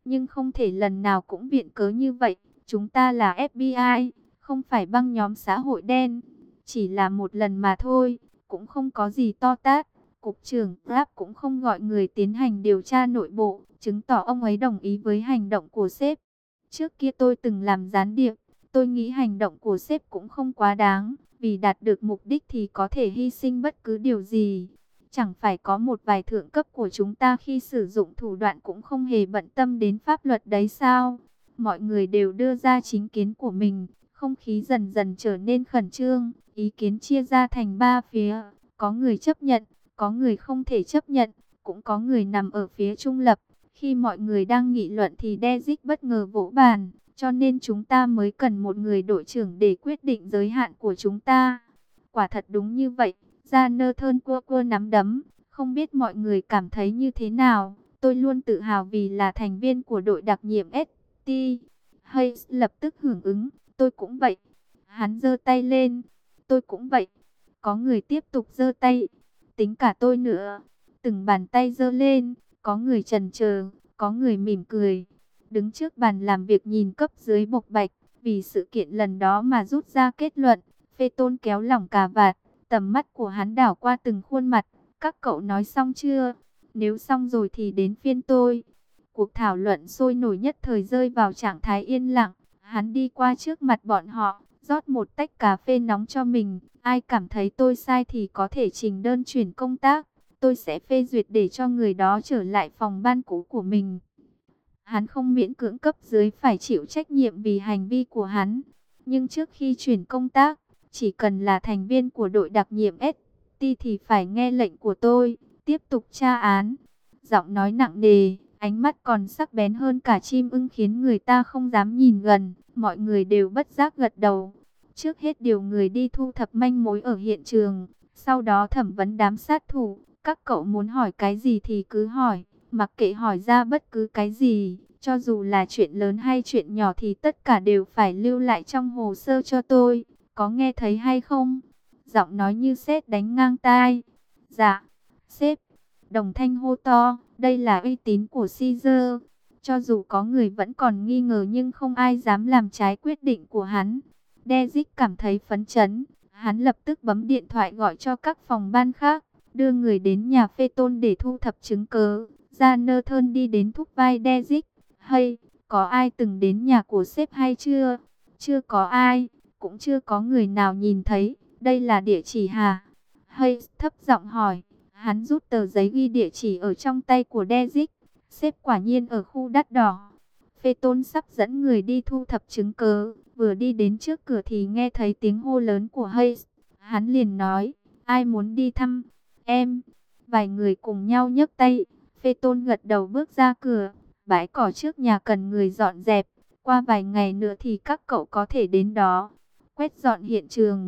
nhưng không thể lần nào cũng viện cớ như vậy. Chúng ta là FBI, không phải băng nhóm xã hội đen. Chỉ là một lần mà thôi, cũng không có gì to tát. Cục trưởng Rapp cũng không gọi người tiến hành điều tra nội bộ, chứng tỏ ông ấy đồng ý với hành động của sếp. Trước kia tôi từng làm gián điệp, tôi nghĩ hành động của sếp cũng không quá đáng, vì đạt được mục đích thì có thể hy sinh bất cứ điều gì. Chẳng phải có một vài thượng cấp của chúng ta khi sử dụng thủ đoạn cũng không hề bận tâm đến pháp luật đấy sao? Mọi người đều đưa ra chính kiến của mình, không khí dần dần trở nên khẩn trương, ý kiến chia ra thành ba phía, có người chấp nhận, có người không thể chấp nhận, cũng có người nằm ở phía trung lập. Khi mọi người đang nghị luận thì Dezic bất ngờ vỗ bàn, cho nên chúng ta mới cần một người đội trưởng để quyết định giới hạn của chúng ta. Quả thật đúng như vậy, Jonathan cua nắm đấm, không biết mọi người cảm thấy như thế nào. Tôi luôn tự hào vì là thành viên của đội đặc nhiệm ST. Hayes lập tức hưởng ứng, tôi cũng vậy. Hắn giơ tay lên, tôi cũng vậy. Có người tiếp tục giơ tay, tính cả tôi nữa. Từng bàn tay giơ lên, có người chần chờ, có người mỉm cười. Đứng trước bàn làm việc nhìn cấp dưới bộc bạch, vì sự kiện lần đó mà rút ra kết luận. Phê Tôn kéo lỏng cà vạt, tầm mắt của hắn đảo qua từng khuôn mặt. Các cậu nói xong chưa? Nếu xong rồi thì đến phiên tôi. Cuộc thảo luận sôi nổi nhất thời rơi vào trạng thái yên lặng. Hắn đi qua trước mặt bọn họ, rót một tách cà phê nóng cho mình. Ai cảm thấy tôi sai thì có thể trình đơn chuyển công tác. Tôi sẽ phê duyệt để cho người đó trở lại phòng ban cũ của mình. Hắn không miễn cưỡng cấp dưới phải chịu trách nhiệm vì hành vi của hắn. Nhưng trước khi chuyển công tác, chỉ cần là thành viên của đội đặc nhiệm ST thì phải nghe lệnh của tôi, tiếp tục tra án. Giọng nói nặng nề, ánh mắt còn sắc bén hơn cả chim ưng khiến người ta không dám nhìn gần. Mọi người đều bất giác gật đầu. Trước hết điều người đi thu thập manh mối ở hiện trường, sau đó thẩm vấn đám sát thủ. Các cậu muốn hỏi cái gì thì cứ hỏi, mặc kệ hỏi ra bất cứ cái gì, cho dù là chuyện lớn hay chuyện nhỏ thì tất cả đều phải lưu lại trong hồ sơ cho tôi. Có nghe thấy hay không? Giọng nói như sét đánh ngang tai. Dạ, sếp. Đồng thanh hô to, đây là uy tín của Caesar. Cho dù có người vẫn còn nghi ngờ nhưng không ai dám làm trái quyết định của hắn. Dezic cảm thấy phấn chấn. Hắn lập tức bấm điện thoại gọi cho các phòng ban khác, đưa người đến nhà Phê Tôn để thu thập chứng cứ. Jonathan đi đến thúc vai Dezic. Hay, có ai từng đến nhà của sếp hay chưa? Chưa có ai, cũng chưa có người nào nhìn thấy. Đây là địa chỉ hả? Hay thấp giọng hỏi. Hắn rút tờ giấy ghi địa chỉ ở trong tay của Dezic. Sếp quả nhiên ở khu đắt đỏ. Phê Tôn sắp dẫn người đi thu thập chứng cứ. Vừa đi đến trước cửa thì nghe thấy tiếng hô lớn của Hayes. Hắn liền nói, ai muốn đi thăm? Em. Vài người cùng nhau nhấc tay. Phê Tôn gật đầu bước ra cửa. Bãi cỏ trước nhà cần người dọn dẹp. Qua vài ngày nữa thì các cậu có thể đến đó. Quét dọn hiện trường.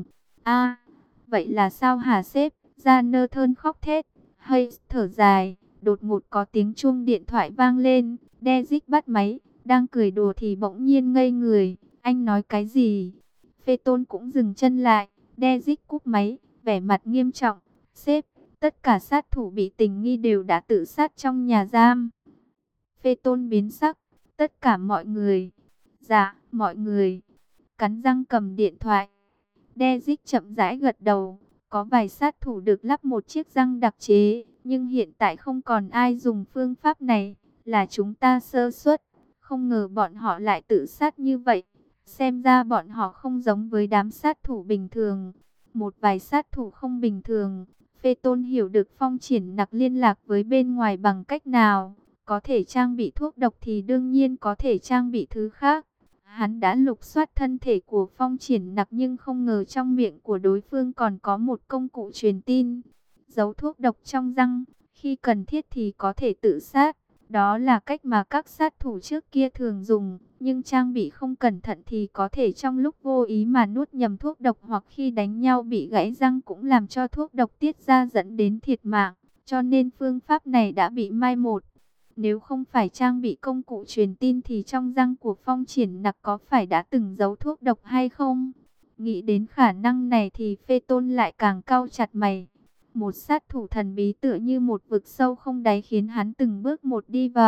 Vậy là sao hả sếp? Jonathan khóc thét. Hayes thở dài. Đột ngột có tiếng chuông điện thoại vang lên. Dezic bắt máy. Đang cười đùa thì bỗng nhiên ngây người. Anh nói cái gì? Phê Tôn cũng dừng chân lại. Dezic cúp máy, vẻ mặt nghiêm trọng. Sếp, tất cả sát thủ bị tình nghi đều đã tự sát trong nhà giam. Phê Tôn biến sắc. Tất cả mọi người. Dạ, mọi người. Cắn răng cầm điện thoại. Dezic chậm rãi gật đầu. Có vài sát thủ được lắp một chiếc răng đặc chế, nhưng hiện tại không còn ai dùng phương pháp này. Là chúng ta sơ suất. Không ngờ bọn họ lại tự sát như vậy. Xem ra bọn họ không giống với đám sát thủ bình thường. Một vài sát thủ không bình thường. Phê Tôn hiểu được Phong Triển Nặc liên lạc với bên ngoài bằng cách nào. Có thể trang bị thuốc độc thì đương nhiên có thể trang bị thứ khác. Hắn đã lục soát thân thể của Phong Triển Nặc nhưng không ngờ trong miệng của đối phương còn có một công cụ truyền tin. Giấu thuốc độc trong răng, khi cần thiết thì có thể tự sát. Đó là cách mà các sát thủ trước kia thường dùng, nhưng trang bị không cẩn thận thì có thể trong lúc vô ý mà nuốt nhầm thuốc độc, hoặc khi đánh nhau bị gãy răng cũng làm cho thuốc độc tiết ra dẫn đến thiệt mạng. Cho nên phương pháp này đã bị mai một. Nếu không phải trang bị công cụ truyền tin thì trong răng của Phong Triển Nặc có phải đã từng giấu thuốc độc hay không? Nghĩ đến khả năng này thì Phê Tôn lại càng cau chặt mày. Một sát thủ thần bí tựa như một vực sâu không đáy khiến hắn từng bước một đi vào.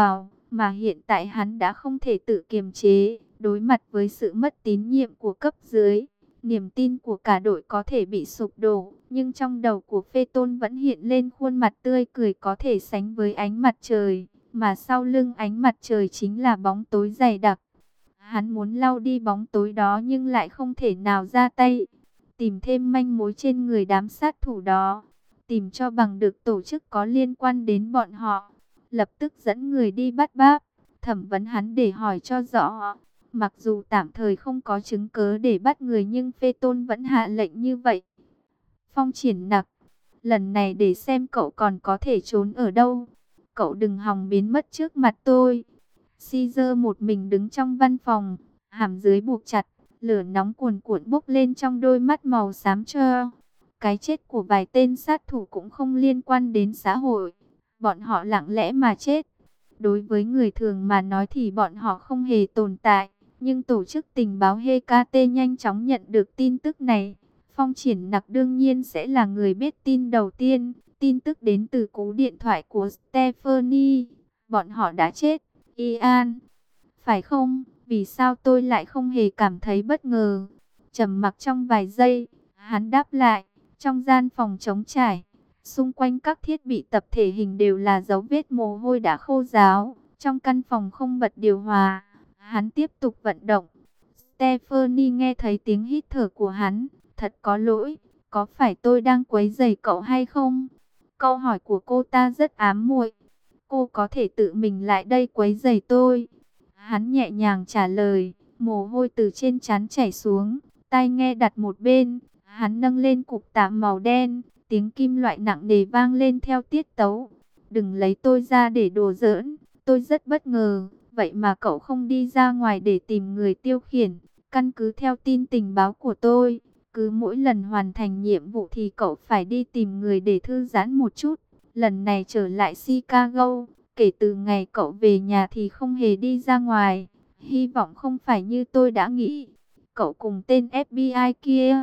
Mà hiện tại hắn đã không thể tự kiềm chế, đối mặt với sự mất tín nhiệm của cấp dưới. Niềm tin của cả đội có thể bị sụp đổ, nhưng trong đầu của Phê Tôn vẫn hiện lên khuôn mặt tươi cười có thể sánh với ánh mặt trời, mà sau lưng ánh mặt trời chính là bóng tối dày đặc. Hắn muốn lau đi bóng tối đó nhưng lại không thể nào ra tay, tìm thêm manh mối trên người đám sát thủ đó, tìm cho bằng được tổ chức có liên quan đến bọn họ, lập tức dẫn người đi bắt Báp, thẩm vấn hắn để hỏi cho rõ. Mặc dù tạm thời không có chứng cớ để bắt người nhưng Phê Tôn vẫn hạ lệnh như vậy. Phong Triển Nặc, lần này để xem cậu còn có thể trốn ở đâu. Cậu đừng hòng biến mất trước mặt tôi. Caesar một mình đứng trong văn phòng, hàm dưới buộc chặt, lửa nóng cuồn cuộn bốc lên trong đôi mắt màu xám cho. Cái chết của vài tên sát thủ cũng không liên quan đến xã hội. Bọn họ lặng lẽ mà chết. Đối với người thường mà nói thì bọn họ không hề tồn tại. Nhưng tổ chức tình báo HKT nhanh chóng nhận được tin tức này. Phong Triển Nặc đương nhiên sẽ là người biết tin đầu tiên. Tin tức đến từ cú điện thoại của Stephanie. Bọn họ đã chết. Ian, phải không? Vì sao tôi lại không hề cảm thấy bất ngờ? Trầm mặc trong vài giây, hắn đáp lại. Trong gian phòng trống trải, xung quanh các thiết bị tập thể hình đều là dấu vết mồ hôi đã khô ráo. Trong căn phòng không bật điều hòa, hắn tiếp tục vận động. Stephanie nghe thấy tiếng hít thở của hắn. Thật có lỗi, có phải tôi đang quấy rầy cậu hay không? Câu hỏi của cô ta rất ám muội. Cô có thể tự mình lại đây quấy rầy tôi. Hắn nhẹ nhàng trả lời, mồ hôi từ trên trán chảy xuống, tai nghe đặt một bên. Hắn nâng lên cục tạ màu đen, tiếng kim loại nặng nề vang lên theo tiết tấu. Đừng lấy tôi ra để đùa giỡn, tôi rất bất ngờ. Vậy mà cậu không đi ra ngoài để tìm người tiêu khiển. Căn cứ theo tin tình báo của tôi, cứ mỗi lần hoàn thành nhiệm vụ thì cậu phải đi tìm người để thư giãn một chút. Lần này trở lại Chicago, kể từ ngày cậu về nhà thì không hề đi ra ngoài. Hy vọng không phải như tôi đã nghĩ. Cậu cùng tên FBI kia.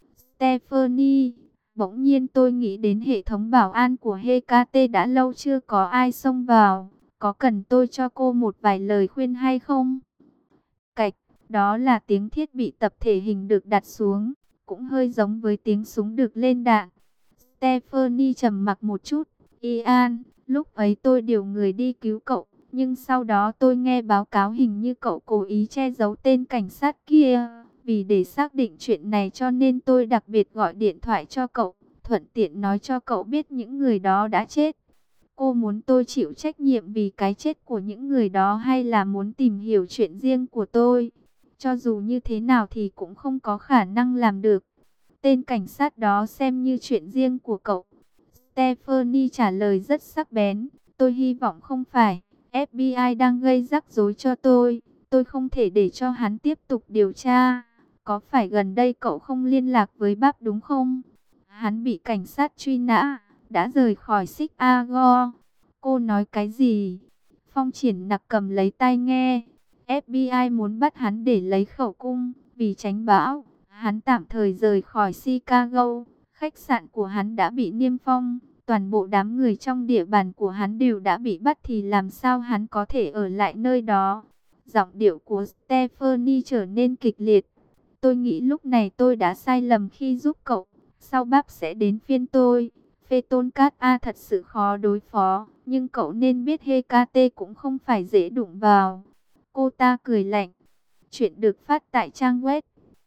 Stephanie, bỗng nhiên tôi nghĩ đến hệ thống bảo an của HKT đã lâu chưa có ai xông vào. Có cần tôi cho cô một vài lời khuyên hay không? Cạch, đó là tiếng thiết bị tập thể hình được đặt xuống, cũng hơi giống với tiếng súng được lên đạn. Stephanie trầm mặc một chút. Ian, lúc ấy tôi điều người đi cứu cậu, nhưng sau đó tôi nghe báo cáo hình như cậu cố ý che giấu tên cảnh sát kia. Vì để xác định chuyện này cho nên tôi đặc biệt gọi điện thoại cho cậu, thuận tiện nói cho cậu biết những người đó đã chết. Cô muốn tôi chịu trách nhiệm vì cái chết của những người đó hay là muốn tìm hiểu chuyện riêng của tôi? Cho dù như thế nào thì cũng không có khả năng làm được. Tên cảnh sát đó xem như chuyện riêng của cậu. Stephanie trả lời rất sắc bén. Tôi hy vọng không phải. FBI đang gây rắc rối cho tôi. Tôi không thể để cho hắn tiếp tục điều tra. Có phải gần đây cậu không liên lạc với Báp đúng không? Hắn bị cảnh sát truy nã, đã rời khỏi Chicago. Cô nói cái gì? Phong Triển Nặc cầm lấy tai nghe. FBI muốn bắt hắn để lấy khẩu cung, vì tránh bão. Hắn tạm thời rời khỏi Chicago. Khách sạn của hắn đã bị niêm phong. Toàn bộ đám người trong địa bàn của hắn đều đã bị bắt thì làm sao hắn có thể ở lại nơi đó? Giọng điệu của Stephanie trở nên kịch liệt. Tôi nghĩ lúc này tôi đã sai lầm khi giúp cậu. Sau Báp sẽ đến phiên tôi. Phê Tôn Cát A thật sự khó đối phó. Nhưng cậu nên biết HKT cũng không phải dễ đụng vào. Cô ta cười lạnh. Chuyện được phát tại trang web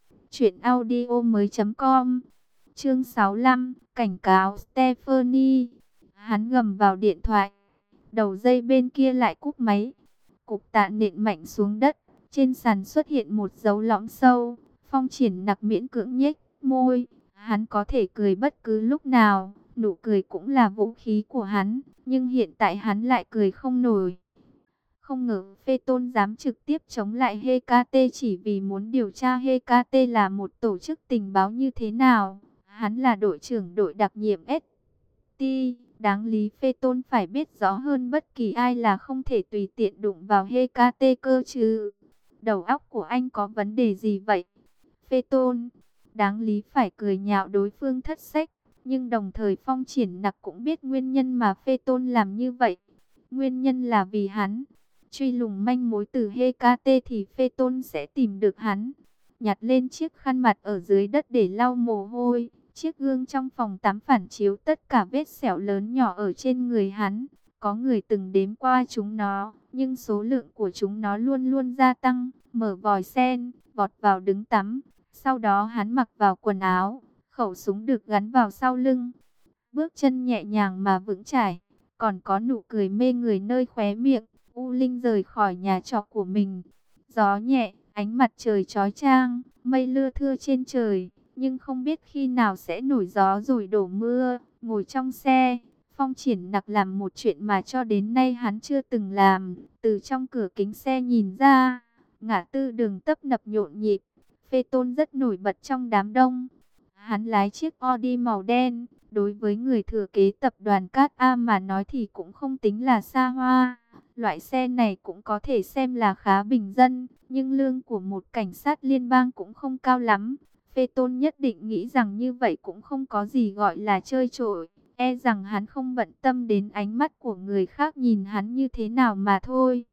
truyệnaudiomoi.com. Chương 65, cảnh cáo Stephanie. Hắn gầm vào điện thoại. Đầu dây bên kia lại cúp máy. Cục tạ nện mạnh xuống đất. Trên sàn xuất hiện một dấu lõm sâu. Phong Triển Nặc miễn cưỡng nhếch môi. Hắn có thể cười bất cứ lúc nào. Nụ cười cũng là vũ khí của hắn. Nhưng hiện tại hắn lại cười không nổi. Không ngờ Phê Tôn dám trực tiếp chống lại HKT chỉ vì muốn điều tra HKT là một tổ chức tình báo như thế nào. Hắn là đội trưởng đội đặc nhiệm ST. Đáng lý Phê Tôn phải biết rõ hơn bất kỳ ai là không thể tùy tiện đụng vào HKT cơ chứ. Đầu óc của anh có vấn đề gì vậy? Phê Tôn, đáng lý phải cười nhạo đối phương thất sách. Nhưng đồng thời Phong Triển Nặc cũng biết nguyên nhân mà Phê Tôn làm như vậy. Nguyên nhân là vì hắn. truy lùng manh mối từ Hecate thì Phaeton sẽ tìm được hắn. Nhặt lên chiếc khăn mặt ở dưới đất để lau mồ hôi. Chiếc gương trong phòng tắm phản chiếu tất cả vết sẹo lớn nhỏ ở trên người hắn. Có người từng đếm qua chúng nó, nhưng số lượng của chúng nó luôn luôn gia tăng. Mở vòi sen, vọt vào đứng tắm. Sau đó hắn mặc vào quần áo, khẩu súng được gắn vào sau lưng. Bước chân nhẹ nhàng mà vững chãi, còn có nụ cười mê người nơi khóe miệng. U Linh rời khỏi nhà trọ của mình. Gió nhẹ, ánh mặt trời chói chang, mây lưa thưa trên trời. Nhưng không biết khi nào sẽ nổi gió rồi đổ mưa. Ngồi trong xe, Phong Triển Nặc làm một chuyện mà cho đến nay hắn chưa từng làm. Từ trong cửa kính xe nhìn ra, ngã tư đường tấp nập nhộn nhịp. Phaeton rất nổi bật trong đám đông. Hắn lái chiếc Audi màu đen. Đối với người thừa kế tập đoàn Cát A mà nói thì cũng không tính là xa hoa. Loại xe này cũng có thể xem là khá bình dân, nhưng lương của một cảnh sát liên bang cũng không cao lắm. Phaeton nhất định nghĩ rằng như vậy cũng không có gì gọi là chơi trội. E rằng hắn không bận tâm đến ánh mắt của người khác nhìn hắn như thế nào mà thôi.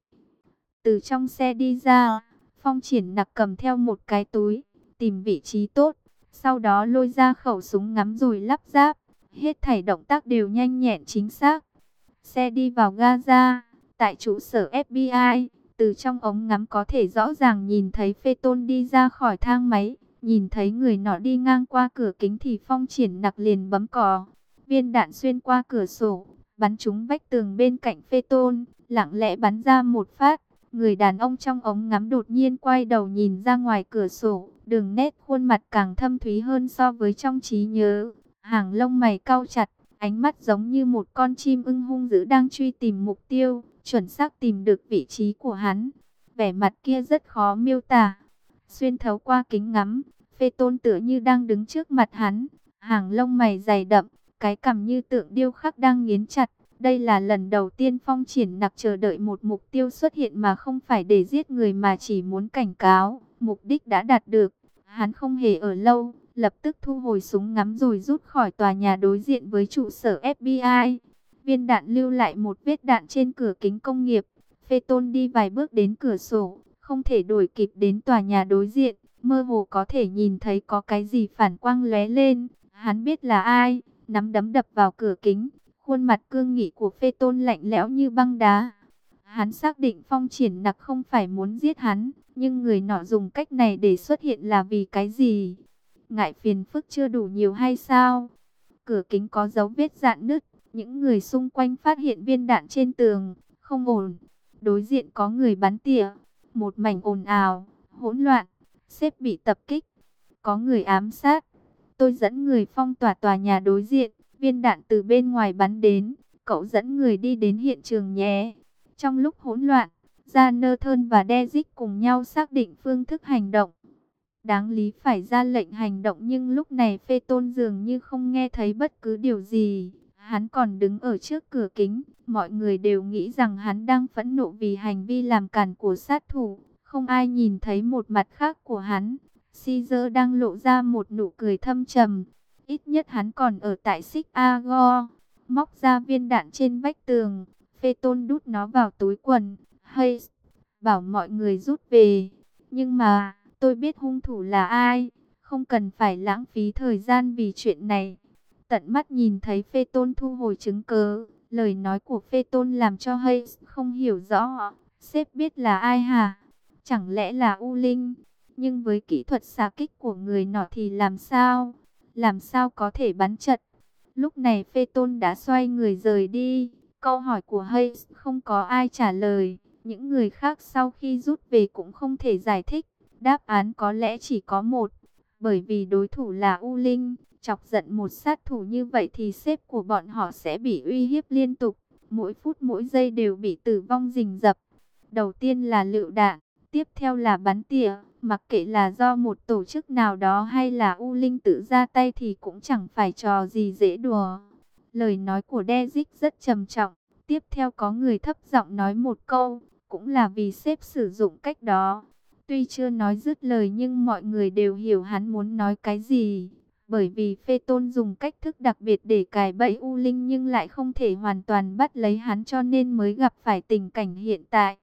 Từ trong xe đi ra, Phong Triển Nặc cầm theo một cái túi, tìm vị trí tốt. Sau đó lôi ra khẩu súng ngắm rồi lắp ráp. Hết thảy động tác đều nhanh nhẹn chính xác. Xe đi vào Gaza, tại trụ sở FBI. Từ trong ống ngắm có thể rõ ràng nhìn thấy Phaeton đi ra khỏi thang máy. Nhìn thấy người nọ đi ngang qua cửa kính thì Phong Triển Nặc liền bấm còi. Viên đạn xuyên qua cửa sổ, bắn trúng vách tường bên cạnh Phaeton, lặng lẽ bắn ra một phát. Người đàn ông trong ống ngắm đột nhiên quay đầu nhìn ra ngoài cửa sổ, đường nét khuôn mặt càng thâm thúy hơn so với trong trí nhớ. Hàng lông mày cau chặt, ánh mắt giống như một con chim ưng hung dữ đang truy tìm mục tiêu, chuẩn xác tìm được vị trí của hắn. Vẻ mặt kia rất khó miêu tả. Xuyên thấu qua kính ngắm, Phaeton tựa như đang đứng trước mặt hắn, hàng lông mày dày đậm, cái cằm như tượng điêu khắc đang nghiến chặt. Đây là lần đầu tiên Phong Triển Nặc chờ đợi một mục tiêu xuất hiện mà không phải để giết người mà chỉ muốn cảnh cáo. Mục đích đã đạt được, hắn không hề ở lâu, lập tức thu hồi súng ngắm rồi rút khỏi tòa nhà đối diện với trụ sở FBI. Viên đạn lưu lại một vết đạn trên cửa kính công nghiệp. Phaeton đi vài bước đến cửa sổ, không thể đuổi kịp đến tòa nhà đối diện. Mơ hồ có thể nhìn thấy có cái gì phản quang lóe lên. Hắn biết là ai, nắm đấm đập vào cửa kính. Khuôn mặt cương nghị của Phaeton lạnh lẽo như băng đá. Hắn xác định Phong Triển Nặc không phải muốn giết hắn, nhưng người nọ dùng cách này để xuất hiện là vì cái gì? Ngại phiền phức chưa đủ nhiều hay sao? Cửa kính có dấu vết rạn nứt, những người xung quanh phát hiện viên đạn trên tường, không ổn. Đối diện có người bắn tỉa, một mảnh ồn ào, hỗn loạn, sếp bị tập kích, có người ám sát. Tôi dẫn người phong tỏa tòa nhà đối diện, viên đạn từ bên ngoài bắn đến, cậu dẫn người đi đến hiện trường nhé. Trong lúc hỗn loạn, Jonathan và Derrick cùng nhau xác định phương thức hành động. Đáng lý phải ra lệnh hành động nhưng lúc này Phaeton dường như không nghe thấy bất cứ điều gì. Hắn còn đứng ở trước cửa kính, mọi người đều nghĩ rằng hắn đang phẫn nộ vì hành vi làm càn của sát thủ. Không ai nhìn thấy một mặt khác của hắn. Caesar đang lộ ra một nụ cười thâm trầm. Ít nhất hắn còn ở tại Chicago. Móc ra viên đạn trên vách tường, Phaeton đút nó vào túi quần. Hay, bảo mọi người rút về. Nhưng mà, tôi biết hung thủ là ai. Không cần phải lãng phí thời gian vì chuyện này. Tận mắt nhìn thấy Phaeton thu hồi chứng cớ. Lời nói của Phaeton làm cho Hayes không hiểu rõ. Sếp biết là ai hả? Chẳng lẽ là U Linh? Nhưng với kỹ thuật xạ kích của người nọ thì làm sao? Làm sao có thể bắn chật? Lúc này Phaeton đã xoay người rời đi. Câu hỏi của Hayes không có ai trả lời. Những người khác sau khi rút về cũng không thể giải thích. Đáp án có lẽ chỉ có một. Bởi vì đối thủ là U Linh. Chọc giận một sát thủ như vậy thì sếp của bọn họ sẽ bị uy hiếp liên tục. Mỗi phút mỗi giây đều bị tử vong rình rập. Đầu tiên là lựu đạn, tiếp theo là bắn tỉa. Mặc kệ là do một tổ chức nào đó hay là U Linh tự ra tay thì cũng chẳng phải trò gì dễ đùa. Lời nói của Derrick rất trầm trọng. Tiếp theo có người thấp giọng nói một câu, cũng là vì sếp sử dụng cách đó. Tuy chưa nói dứt lời nhưng mọi người đều hiểu hắn muốn nói cái gì. Bởi vì Phaeton dùng cách thức đặc biệt để cài bẫy U Linh nhưng lại không thể hoàn toàn bắt lấy hắn cho nên mới gặp phải tình cảnh hiện tại.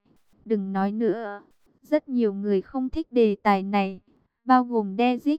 đừng nói nữa. Rất nhiều người không thích đề tài này, bao gồm Dezic.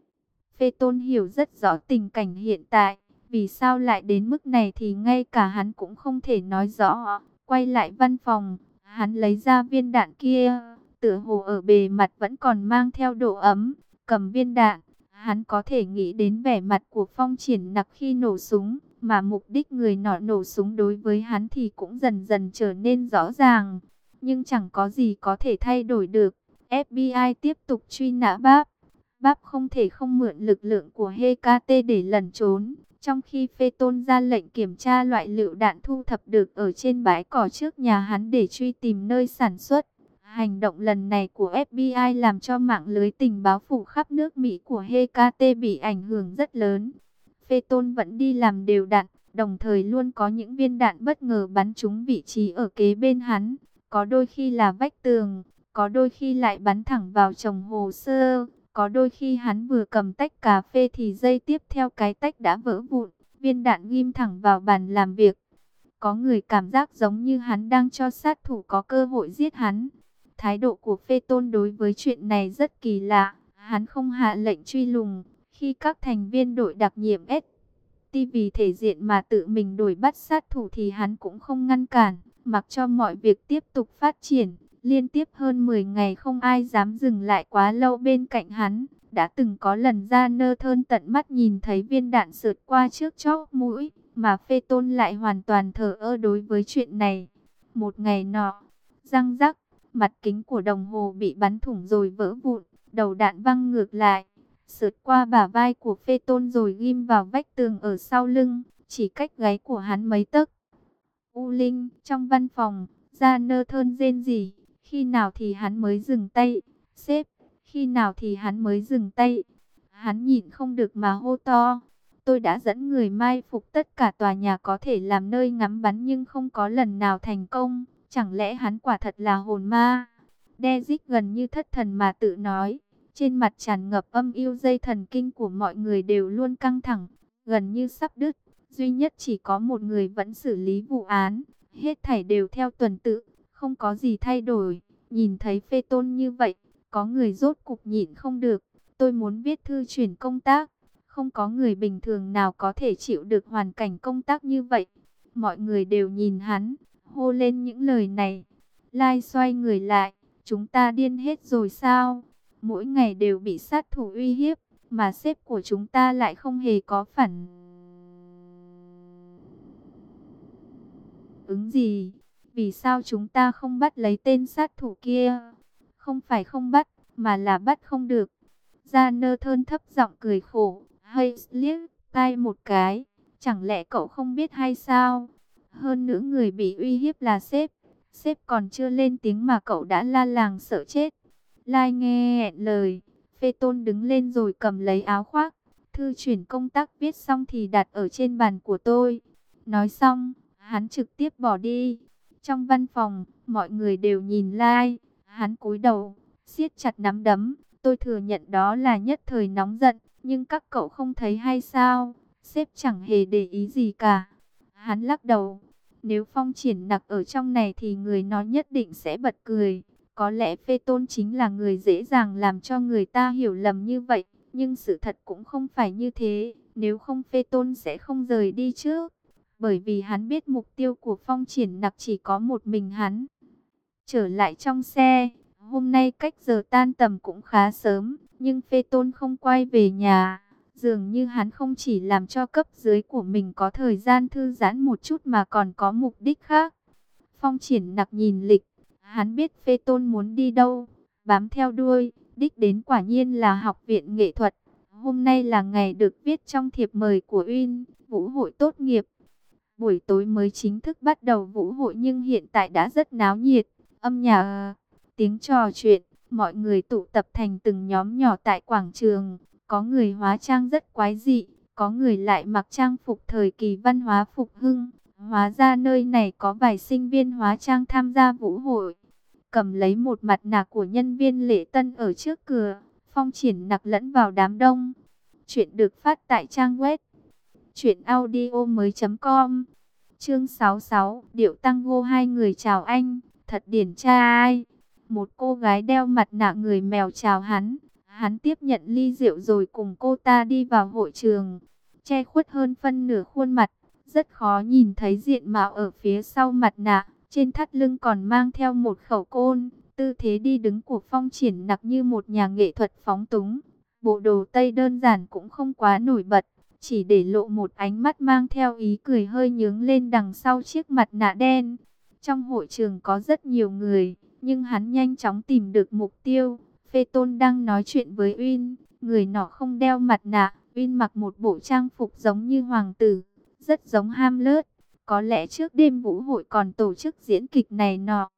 Phê Tôn hiểu rất rõ tình cảnh hiện tại, vì sao lại đến mức này thì ngay cả hắn cũng không thể nói rõ. Quay lại văn phòng, hắn lấy ra viên đạn kia, tựa hồ ở bề mặt vẫn còn mang theo độ ấm. Cầm viên đạn, hắn có thể nghĩ đến vẻ mặt của Phong Triển Nặc khi nổ súng, mà mục đích người nọ nổ súng đối với hắn thì cũng dần dần trở nên rõ ràng. Nhưng chẳng có gì có thể thay đổi được. FBI tiếp tục truy nã Báp. Báp không thể không mượn lực lượng của HKT để lẩn trốn. Trong khi Phê Tôn ra lệnh kiểm tra loại lựu đạn thu thập được ở trên bãi cỏ trước nhà hắn để truy tìm nơi sản xuất. Hành động lần này của FBI làm cho mạng lưới tình báo phủ khắp nước Mỹ của HKT bị ảnh hưởng rất lớn. Phê Tôn vẫn đi làm đều đặn, đồng thời luôn có những viên đạn bất ngờ bắn trúng vị trí ở kế bên hắn. Có đôi khi là vách tường, có đôi khi lại bắn thẳng vào chồng hồ sơ. Có đôi khi hắn vừa cầm tách cà phê thì giây tiếp theo cái tách đã vỡ vụn, viên đạn ghim thẳng vào bàn làm việc. Có người cảm giác giống như hắn đang cho sát thủ có cơ hội giết hắn. Thái độ của Phê Tôn đối với chuyện này rất kỳ lạ. Hắn không hạ lệnh truy lùng. Khi các thành viên đội đặc nhiệm ST vì thể diện mà tự mình đuổi bắt sát thủ thì hắn cũng không ngăn cản, mặc cho mọi việc tiếp tục phát triển. Liên tiếp hơn 10 ngày không ai dám dừng lại quá lâu bên cạnh hắn. Đã từng có lần ra nơ thơn tận mắt nhìn thấy viên đạn sượt qua trước chóp mũi, mà Phê Tôn lại hoàn toàn thờ ơ đối với chuyện này. Một ngày nọ, răng rắc, mặt kính của đồng hồ bị bắn thủng rồi vỡ vụn, đầu đạn văng ngược lại, sượt qua bả vai của Phê Tôn rồi ghim vào vách tường ở sau lưng, chỉ cách gáy của hắn mấy tấc. U Linh, trong văn phòng, ra nơ thơn rên rỉ. Khi nào thì hắn mới dừng tay? Sếp, khi nào thì hắn mới dừng tay? Hắn nhịn không được mà hô to. Tôi đã dẫn người mai phục tất cả tòa nhà có thể làm nơi ngắm bắn nhưng không có lần nào thành công. Chẳng lẽ hắn quả thật là hồn ma? Dezic gần như thất thần mà tự nói. Trên mặt tràn ngập âm u, dây thần kinh của mọi người đều luôn căng thẳng, gần như sắp đứt. Duy nhất chỉ có một người vẫn xử lý vụ án. Hết thảy đều theo tuần tự, không có gì thay đổi. Nhìn thấy Phê Tôn như vậy, có người rốt cục nhịn không được. Tôi muốn viết thư chuyển công tác. Không có người bình thường nào có thể chịu được hoàn cảnh công tác như vậy. Mọi người đều nhìn hắn, hô lên những lời này. Lai xoay người lại, chúng ta điên hết rồi sao? Mỗi ngày đều bị sát thủ uy hiếp, mà sếp của chúng ta lại không hề có phản ứng gì. Vì sao chúng ta không bắt lấy tên sát thủ kia? Không phải không bắt, mà là bắt không được. Gia Nơ Thơn thấp giọng cười khổ, hơi liếc tai một cái. Chẳng lẽ cậu không biết hay sao? Hơn nữa người bị uy hiếp là sếp. Sếp còn chưa lên tiếng mà cậu đã la làng sợ chết. Lai nghe lời, Phê Tôn đứng lên rồi cầm lấy áo khoác. Thư chuyển công tác viết xong thì đặt ở trên bàn của tôi. Nói xong, hắn trực tiếp bỏ đi. Trong văn phòng, mọi người đều nhìn Lai. Hắn cúi đầu, siết chặt nắm đấm. Tôi thừa nhận đó là nhất thời nóng giận, nhưng các cậu không thấy hay sao? Sếp chẳng hề để ý gì cả. Hắn lắc đầu. Nếu Phong Triển Nặc ở trong này thì người nó nhất định sẽ bật cười. Có lẽ Phê Tôn chính là người dễ dàng làm cho người ta hiểu lầm như vậy. Nhưng sự thật cũng không phải như thế. Nếu không Phê Tôn sẽ không rời đi trước. Bởi vì hắn biết mục tiêu của Phong Triển Nặc chỉ có một mình hắn. Trở lại trong xe. Hôm nay cách giờ tan tầm cũng khá sớm. Nhưng Phê Tôn không quay về nhà. Dường như hắn không chỉ làm cho cấp dưới của mình có thời gian thư giãn một chút mà còn có mục đích khác. Phong Triển Nặc nhìn lịch. Hắn biết Phê Tôn muốn đi đâu. Bám theo đuôi. Đích đến quả nhiên là học viện nghệ thuật. Hôm nay là ngày được viết trong thiệp mời của Uyên, vũ hội tốt nghiệp. Buổi tối mới chính thức bắt đầu vũ hội nhưng hiện tại đã rất náo nhiệt. Âm nhạc, tiếng trò chuyện, mọi người tụ tập thành từng nhóm nhỏ tại quảng trường. Có người hóa trang rất quái dị, có người lại mặc trang phục thời kỳ văn hóa phục hưng. Hóa ra nơi này có vài sinh viên hóa trang tham gia vũ hội. Cầm lấy một mặt nạ của nhân viên lễ tân ở trước cửa, Phong Triển Nặc lẫn vào đám đông. Chuyện được phát tại trang web truyệnaudiomoi.com. Chương 66, điệu tango hai người chào anh. thật điển trai. Một cô gái đeo mặt nạ người mèo chào hắn. Hắn tiếp nhận ly rượu rồi cùng cô ta đi vào hội trường. Che khuất hơn phân nửa khuôn mặt, rất khó nhìn thấy diện mạo ở phía sau mặt nạ. Trên thắt lưng còn mang theo một khẩu côn. Tư thế đi đứng của Phong Triển Nặc như một nhà nghệ thuật phóng túng. Bộ đồ tây đơn giản cũng không quá nổi bật, chỉ để lộ một ánh mắt mang theo ý cười hơi nhướng lên đằng sau chiếc mặt nạ đen. Trong hội trường có rất nhiều người, nhưng hắn nhanh chóng tìm được mục tiêu. Phê Tôn đang nói chuyện với Uyên, người nọ không đeo mặt nạ. Uyên mặc một bộ trang phục giống như hoàng tử, rất giống Hamlet. Có lẽ trước đêm vũ hội còn tổ chức diễn kịch này nọ.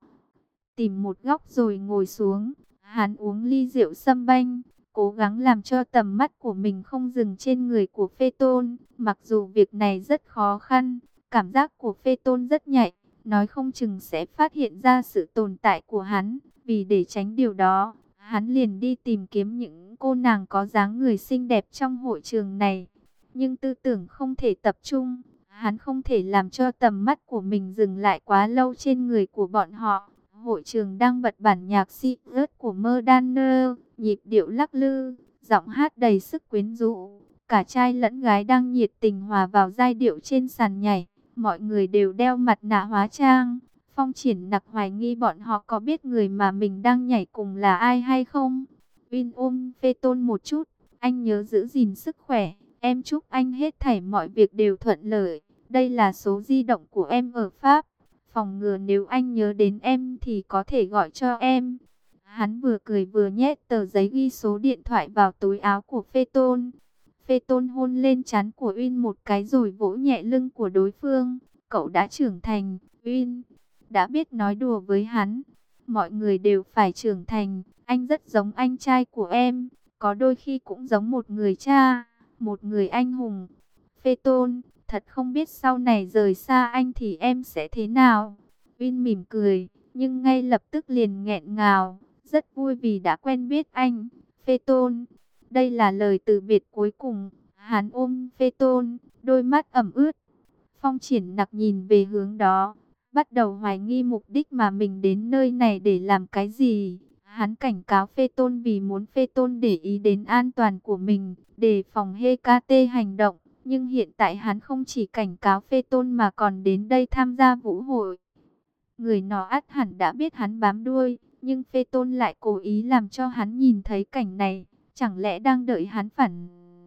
Tìm một góc rồi ngồi xuống, hắn uống ly rượu sâm banh, cố gắng làm cho tầm mắt của mình không dừng trên người của Phê Tôn. Mặc dù việc này rất khó khăn, cảm giác của Phê Tôn rất nhạy, nói không chừng sẽ phát hiện ra sự tồn tại của hắn. Vì để tránh điều đó, hắn liền đi tìm kiếm những cô nàng có dáng người xinh đẹp trong hội trường này. Nhưng tư tưởng không thể tập trung, hắn không thể làm cho tầm mắt của mình dừng lại quá lâu trên người của bọn họ. Hội trường đang bật bản nhạc Secret của Murdaner, nhịp điệu lắc lư, giọng hát đầy sức quyến rũ. Cả trai lẫn gái đang nhiệt tình hòa vào giai điệu trên sàn nhảy. Mọi người đều đeo mặt nạ hóa trang. Phong Triển Nặc hoài nghi bọn họ có biết người mà mình đang nhảy cùng là ai hay không. Uyên ôm Phê Tôn một chút, anh nhớ giữ gìn sức khỏe. Em chúc anh hết thảy mọi việc đều thuận lợi. Đây là số di động của em ở Pháp. Phòng ngừa nếu anh nhớ đến em thì có thể gọi cho em. Hắn vừa cười vừa nhét tờ giấy ghi số điện thoại vào túi áo của Phê Tôn. Phê Tôn hôn lên trán của Uyên một cái rồi vỗ nhẹ lưng của đối phương. Cậu đã trưởng thành, Uyên. Đã biết nói đùa với hắn. Mọi người đều phải trưởng thành. Anh rất giống anh trai của em. Có đôi khi cũng giống một người cha, một người anh hùng. Phê Tôn, thật không biết sau này rời xa anh thì em sẽ thế nào. Uyên mỉm cười, nhưng ngay lập tức liền nghẹn ngào. Rất vui vì đã quen biết anh, Phê Tôn. Đây là lời từ biệt cuối cùng. Hắn ôm Phê Tôn, đôi mắt ẩm ướt. Phong Triển Nặc nhìn về hướng đó, bắt đầu hoài nghi mục đích mà mình đến nơi này để làm cái gì. Hắn cảnh cáo Phê Tôn vì muốn Phê Tôn để ý đến an toàn của mình, đề phòng Hecate hành động. Nhưng hiện tại hắn không chỉ cảnh cáo Phê Tôn mà còn đến đây tham gia vũ hội. Người nọ ắt hẳn đã biết hắn bám đuôi, nhưng Phê Tôn lại cố ý làm cho hắn nhìn thấy cảnh này. Chẳng lẽ đang đợi hắn phản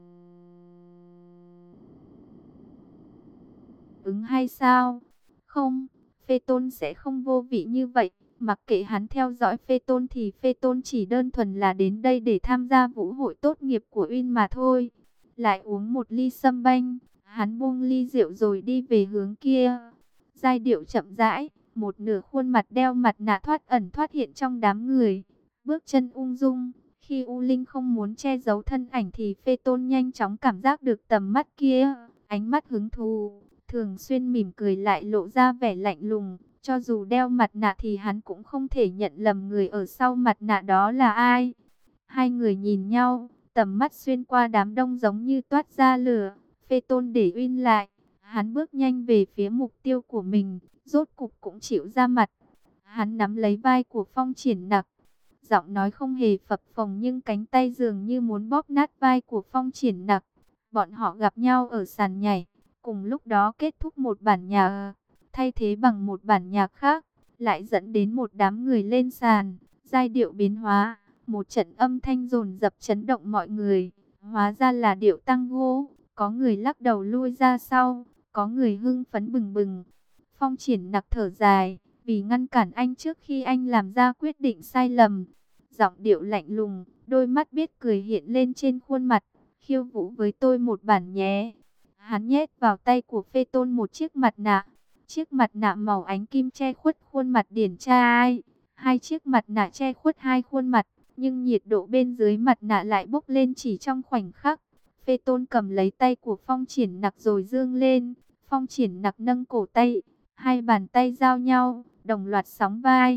ứng hay sao? Không, Phê Tôn sẽ không vô vị như vậy. Mặc kệ hắn theo dõi Phê Tôn thì Phê Tôn chỉ đơn thuần là đến đây để tham gia vũ hội tốt nghiệp của Uyên mà thôi. Lại uống một ly sâm banh, hắn buông ly rượu rồi đi về hướng kia. Giai điệu chậm rãi, một nửa khuôn mặt đeo mặt nạ thoát ẩn thoát hiện trong đám người. Bước chân ung dung, khi U Linh không muốn che giấu thân ảnh thì Phê Tôn nhanh chóng cảm giác được tầm mắt kia. Ánh mắt hứng thú, thường xuyên mỉm cười lại lộ ra vẻ lạnh lùng. Cho dù đeo mặt nạ thì hắn cũng không thể nhận lầm người ở sau mặt nạ đó là ai. Hai người nhìn nhau, tầm mắt xuyên qua đám đông giống như toát ra lửa. Phê Tôn để Uyên lại, hắn bước nhanh về phía mục tiêu của mình, rốt cục cũng chịu ra mặt. Hắn nắm lấy vai của Phong Triển Nặc, giọng nói không hề phập phồng nhưng cánh tay dường như muốn bóp nát vai của Phong Triển Nặc. Bọn họ gặp nhau ở sàn nhảy, cùng lúc đó kết thúc một bản nhạc, thay thế bằng một bản nhạc khác, lại dẫn đến một đám người lên sàn, giai điệu biến hóa. Một trận âm thanh dồn dập chấn động mọi người, hóa ra là điệu tango. Có người lắc đầu lui ra sau, có người hưng phấn bừng bừng. Phong Triển Nặc thở dài, vì ngăn cản anh trước khi anh làm ra quyết định sai lầm. Giọng điệu lạnh lùng, đôi mắt biết cười hiện lên trên khuôn mặt. Khiêu vũ với tôi một bản nhé. Hắn nhét vào tay của Phê Tôn một chiếc mặt nạ. Chiếc mặt nạ màu ánh kim che khuất khuôn mặt điển trai. Hai chiếc mặt nạ che khuất hai khuôn mặt, nhưng nhiệt độ bên dưới mặt nạ lại bốc lên chỉ trong khoảnh khắc. Phê Tôn cầm lấy tay của Phong Triển Nặc rồi dương lên. Phong Triển Nặc nâng cổ tay, hai bàn tay giao nhau, đồng loạt sóng vai.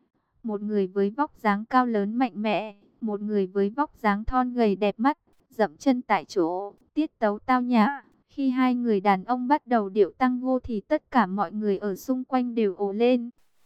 Một người với vóc dáng cao lớn mạnh mẽ, một người với vóc dáng thon gầy đẹp mắt, dậm chân tại chỗ, tiết tấu tao nhã. Khi hai người đàn ông bắt đầu điệu tango thì tất cả mọi người ở xung quanh đều ồ lên.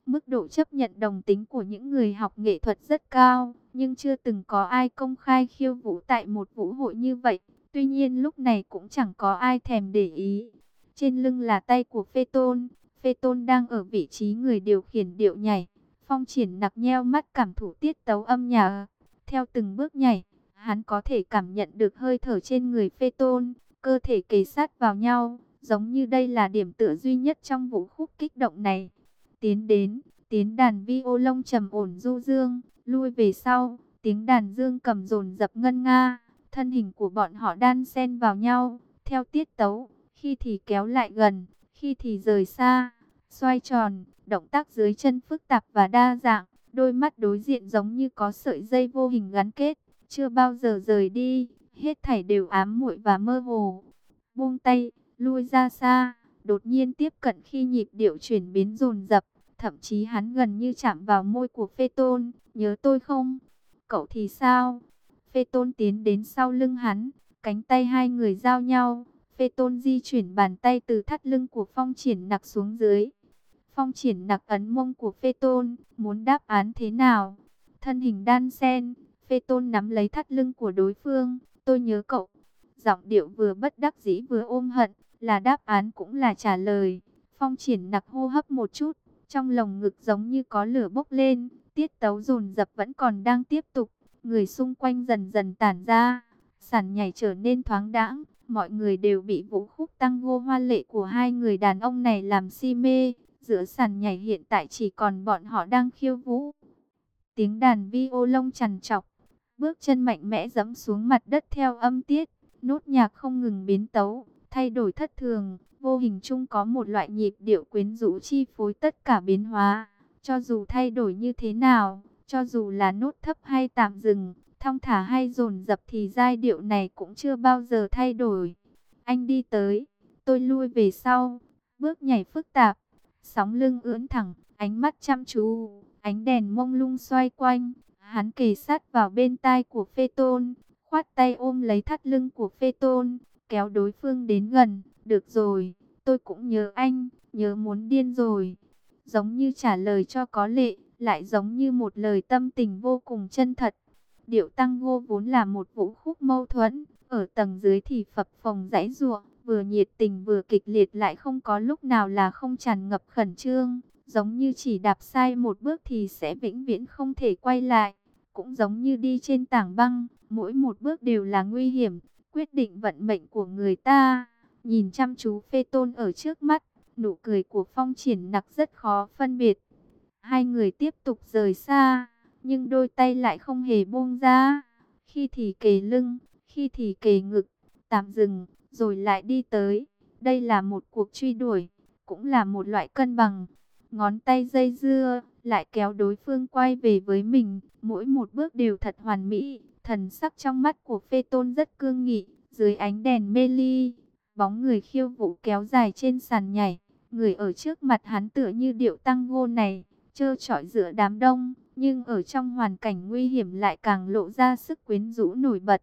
Mức độ chấp nhận đồng tính của những người học nghệ thuật rất cao, nhưng chưa từng có ai công khai khiêu vũ tại một vũ hội như vậy. Tuy nhiên lúc này cũng chẳng có ai thèm để ý. Trên lưng là tay của Phê Tôn. Phê Tôn đang ở vị trí người điều khiển điệu nhảy. Phong Triển Nặc nheo mắt cảm thụ tiết tấu âm nhạc. Theo từng bước nhảy, hắn có thể cảm nhận được hơi thở trên người Phê Tôn, cơ thể kề sát vào nhau, giống như đây là điểm tựa duy nhất trong vũ khúc kích động này. Tiến đến, tiếng đàn violon trầm ổn du dương, lui về sau, tiếng đàn dương cầm dồn dập ngân nga, thân hình của bọn họ đan xen vào nhau, theo tiết tấu, khi thì kéo lại gần, khi thì rời xa, xoay tròn, động tác dưới chân phức tạp và đa dạng, đôi mắt đối diện giống như có sợi dây vô hình gắn kết, chưa bao giờ rời đi, hết thảy đều ám muội và mơ hồ. Buông tay, lui ra xa, đột nhiên tiếp cận khi nhịp điệu chuyển biến dồn dập, thậm chí hắn gần như chạm vào môi của Phê Tôn. Nhớ tôi không? Cậu thì sao? Phê Tôn tiến đến sau lưng hắn, cánh tay hai người giao nhau. Phê Tôn di chuyển bàn tay từ thắt lưng của Phong Triển Nặc xuống dưới. Phong Triển Nặc ấn mông của Phê Tôn, muốn đáp án thế nào? Thân hình đan sen, Phê Tôn nắm lấy thắt lưng của đối phương. Tôi nhớ cậu. Giọng điệu vừa bất đắc dĩ vừa ôm hận, là đáp án cũng là trả lời. Phong Triển Nặc hô hấp một chút, trong lồng ngực giống như có lửa bốc lên, tiết tấu dồn dập vẫn còn đang tiếp tục, người xung quanh dần dần tản ra, sàn nhảy trở nên thoáng đãng, mọi người đều bị vũ khúc tango hoa lệ của hai người đàn ông này làm si mê, giữa sàn nhảy hiện tại chỉ còn bọn họ đang khiêu vũ. Tiếng đàn violon trằn trọc, bước chân mạnh mẽ giẫm xuống mặt đất theo âm tiết, nốt nhạc không ngừng biến tấu, thay đổi thất thường, vô hình chung có một loại nhịp điệu quyến rũ chi phối tất cả biến hóa. Cho dù thay đổi như thế nào, cho dù là nốt thấp hay tạm dừng, thong thả hay dồn dập thì giai điệu này cũng chưa bao giờ thay đổi. Anh đi tới, tôi lui về sau, bước nhảy phức tạp, sóng lưng ưỡn thẳng, ánh mắt chăm chú, ánh đèn mông lung xoay quanh. Hắn kề sát vào bên tai của Phê Tôn, khoát tay ôm lấy thắt lưng của Phê Tôn, kéo đối phương đến gần. Được rồi, tôi cũng nhớ anh, nhớ muốn điên rồi. Giống như trả lời cho có lệ, lại giống như một lời tâm tình vô cùng chân thật. Điệu tango vốn là một vũ khúc mâu thuẫn, ở tầng dưới thì phập phồng giãy giụa, vừa nhiệt tình vừa kịch liệt, lại không có lúc nào là không tràn ngập khẩn trương. Giống như chỉ đạp sai một bước thì sẽ vĩnh viễn không thể quay lại. Cũng giống như đi trên tảng băng, mỗi một bước đều là nguy hiểm, quyết định vận mệnh của người ta. Nhìn chăm chú Phê Tôn ở trước mắt, nụ cười của Phong Triển Nặc rất khó phân biệt. Hai người tiếp tục rời xa, nhưng đôi tay lại không hề buông ra. Khi thì kề lưng, khi thì kề ngực, tạm dừng, rồi lại đi tới. Đây là một cuộc truy đuổi, cũng là một loại cân bằng. Ngón tay dây dưa, lại kéo đối phương quay về với mình. Mỗi một bước đều thật hoàn mỹ. Thần sắc trong mắt của Phê Tôn rất cương nghị. Dưới ánh đèn mê ly, bóng người khiêu vũ kéo dài trên sàn nhảy. Người ở trước mặt hắn tựa như điệu tango này, trơ trọi giữa đám đông, nhưng ở trong hoàn cảnh nguy hiểm lại càng lộ ra sức quyến rũ nổi bật.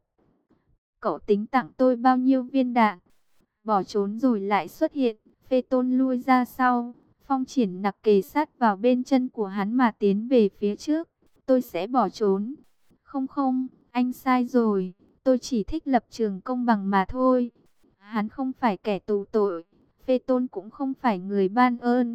Cậu tính tặng tôi bao nhiêu viên đạn? Bỏ trốn rồi lại xuất hiện. Phê Tôn lui ra sau. Phong Triển Nặc kề sát vào bên chân của hắn mà tiến về phía trước. Tôi sẽ bỏ trốn. Không không, anh sai rồi. Tôi chỉ thích lập trường công bằng mà thôi. Hắn không phải kẻ tù tội. Phê Tôn cũng không phải người ban ơn.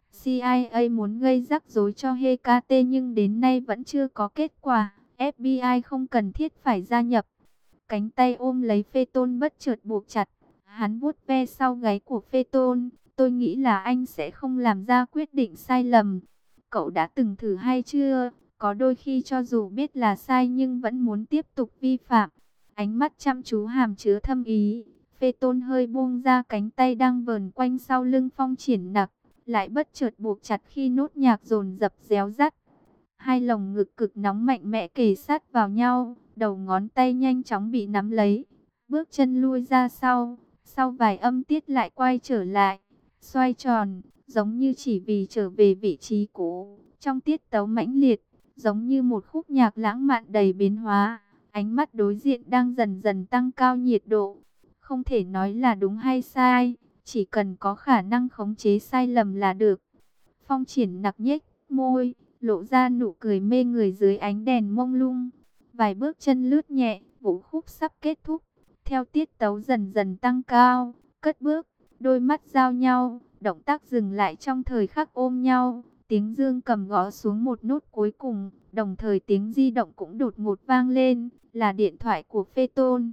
CIA muốn gây rắc rối cho HKT nhưng đến nay vẫn chưa có kết quả. FBI không cần thiết phải gia nhập. Cánh tay ôm lấy Phê Tôn bất chợt buộc chặt. Hắn vuốt ve sau gáy của Phê Tôn. Tôi nghĩ là anh sẽ không làm ra quyết định sai lầm. Cậu đã từng thử hay chưa? Có đôi khi cho dù biết là sai nhưng vẫn muốn tiếp tục vi phạm. Ánh mắt chăm chú hàm chứa thâm ý. Phê Tôn hơi buông ra cánh tay đang vờn quanh sau lưng Phong Triển Nặc, lại bất chợt buộc chặt khi nốt nhạc dồn dập réo rắt. Hai lồng ngực cực nóng mạnh mẽ kề sát vào nhau, đầu ngón tay nhanh chóng bị nắm lấy, bước chân lui ra sau vài âm tiết lại quay trở lại, xoay tròn, giống như chỉ vì trở về vị trí cũ, trong tiết tấu mãnh liệt, giống như một khúc nhạc lãng mạn đầy biến hóa. Ánh mắt đối diện đang dần dần tăng cao nhiệt độ. Không thể nói là đúng hay sai, chỉ cần có khả năng khống chế sai lầm là được. Phong Triển Nặc nhếch môi, lộ ra nụ cười mê người dưới ánh đèn mông lung. Vài bước chân lướt nhẹ, vũ khúc sắp kết thúc. Theo tiết tấu dần dần tăng cao, cất bước, đôi mắt giao nhau, động tác dừng lại trong thời khắc ôm nhau. Tiếng dương cầm gõ xuống một nốt cuối cùng, đồng thời tiếng di động cũng đột ngột vang lên, là điện thoại của Phê Tôn.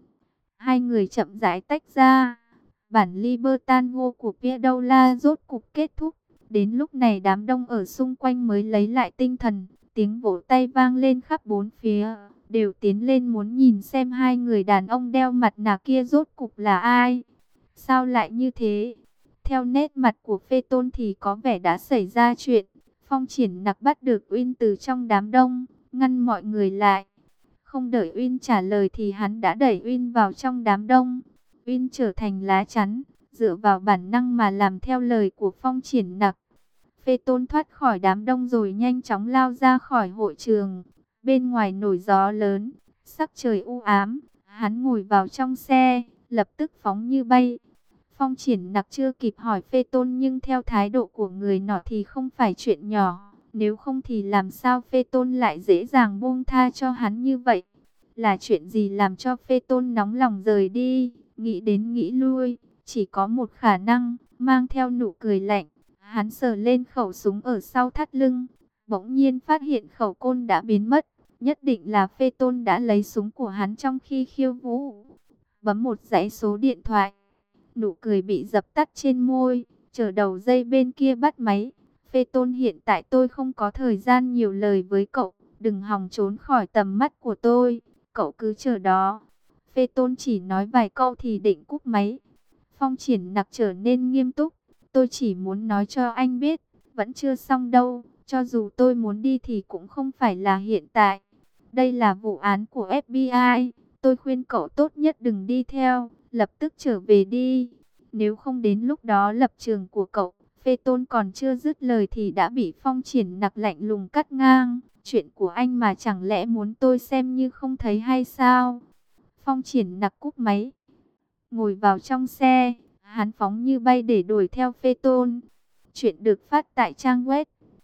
Hai người chậm rãi tách ra. Bản Libertango của Pierdola rốt cục kết thúc. Đến lúc này đám đông ở xung quanh mới lấy lại tinh thần. Tiếng vỗ tay vang lên khắp bốn phía, đều tiến lên muốn nhìn xem hai người đàn ông đeo mặt nạ kia rốt cục là ai. Sao lại như thế? Theo nét mặt của Phê Tôn thì có vẻ đã xảy ra chuyện. Phong Triển Nặc bắt được Uyên từ trong đám đông, ngăn mọi người lại. Không đợi Uyên trả lời thì hắn đã đẩy Uyên vào trong đám đông. Uyên trở thành lá chắn, dựa vào bản năng mà làm theo lời của Phong Triển Nặc. Phê Tôn thoát khỏi đám đông rồi nhanh chóng lao ra khỏi hội trường. Bên ngoài nổi gió lớn, sắc trời u ám, hắn ngồi vào trong xe, lập tức phóng như bay. Phong Triển Nặc chưa kịp hỏi Phê Tôn, nhưng theo thái độ của người nọ thì không phải chuyện nhỏ. Nếu không thì làm sao Phê Tôn lại dễ dàng buông tha cho hắn như vậy? Là chuyện gì làm cho Phê Tôn nóng lòng rời đi? Nghĩ đến nghĩ lui, chỉ có một khả năng, mang theo nụ cười lạnh. Hắn sờ lên khẩu súng ở sau thắt lưng, bỗng nhiên phát hiện khẩu côn đã biến mất. Nhất định là Phê Tôn đã lấy súng của hắn trong khi khiêu vũ. Bấm một dãy số điện thoại, nụ cười bị dập tắt trên môi, chờ đầu dây bên kia bắt máy. Phê Tôn, hiện tại tôi không có thời gian nhiều lời với cậu, đừng hòng trốn khỏi tầm mắt của tôi, cậu cứ chờ đó. Phê Tôn chỉ nói vài câu thì định cúp máy. Phong Triển Nặc trở nên nghiêm túc. Tôi chỉ muốn nói cho anh biết, vẫn chưa xong đâu, cho dù tôi muốn đi thì cũng không phải là hiện tại. Đây là vụ án của FBI, tôi khuyên cậu tốt nhất đừng đi theo, lập tức trở về đi. Nếu không đến lúc đó lập trường của cậu, Phê Tôn còn chưa dứt lời thì đã bị Phong Triển Nặc lạnh lùng cắt ngang. Chuyện của anh mà chẳng lẽ muốn tôi xem như không thấy hay sao? Phong Triển Nặc cúp máy, ngồi vào trong xe, hắn phóng như bay để đuổi theo Phê Tôn. Chuyện được phát tại trang web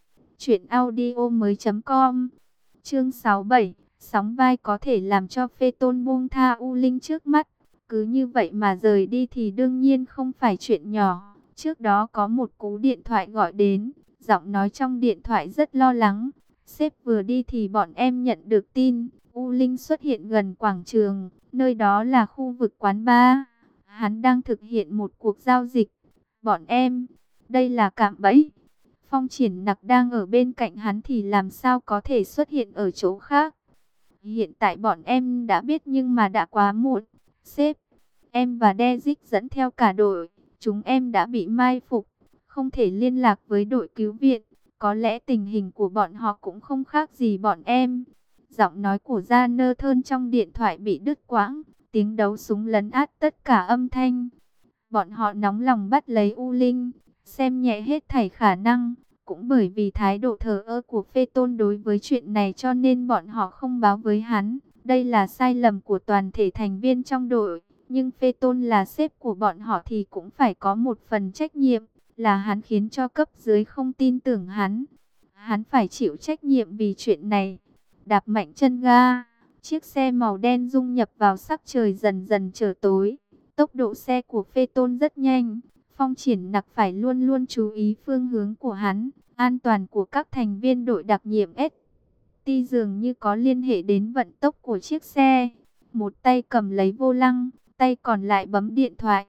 truyệnaudiomoi.com. Chương 67, sóng vai có thể làm cho Phê Tôn buông tha U Linh trước mắt. Cứ như vậy mà rời đi thì đương nhiên không phải chuyện nhỏ. Trước đó có một cú điện thoại gọi đến, giọng nói trong điện thoại rất lo lắng. Sếp vừa đi thì bọn em nhận được tin, U Linh xuất hiện gần quảng trường, nơi đó là khu vực quán bar. Hắn đang thực hiện một cuộc giao dịch. Bọn em, đây là cạm bẫy. Phong Triển Nặc đang ở bên cạnh hắn thì làm sao có thể xuất hiện ở chỗ khác. Hiện tại bọn em đã biết nhưng mà đã quá muộn. Sếp, em và Dezic dẫn theo cả đội. Chúng em đã bị mai phục, không thể liên lạc với đội cứu viện. Có lẽ tình hình của bọn họ cũng không khác gì bọn em. Giọng nói của Jonathan trong điện thoại bị đứt quãng. Tiếng đấu súng lấn át tất cả âm thanh. Bọn họ nóng lòng bắt lấy U Linh, xem nhẹ hết thảy khả năng. Cũng bởi vì thái độ thờ ơ của Phê Tôn đối với chuyện này cho nên bọn họ không báo với hắn. Đây là sai lầm của toàn thể thành viên trong đội. Nhưng Phê Tôn là sếp của bọn họ thì cũng phải có một phần trách nhiệm. Là hắn khiến cho cấp dưới không tin tưởng hắn. Hắn phải chịu trách nhiệm vì chuyện này. Đạp mạnh chân ga, chiếc xe màu đen dung nhập vào sắc trời dần dần trở tối. Tốc độ xe của Phê Tôn rất nhanh. Phong Triển Nặc phải luôn luôn chú ý phương hướng của hắn. An toàn của các thành viên đội đặc nhiệm ST dường như có liên hệ đến vận tốc của chiếc xe. Một tay cầm lấy vô lăng, tay còn lại bấm điện thoại.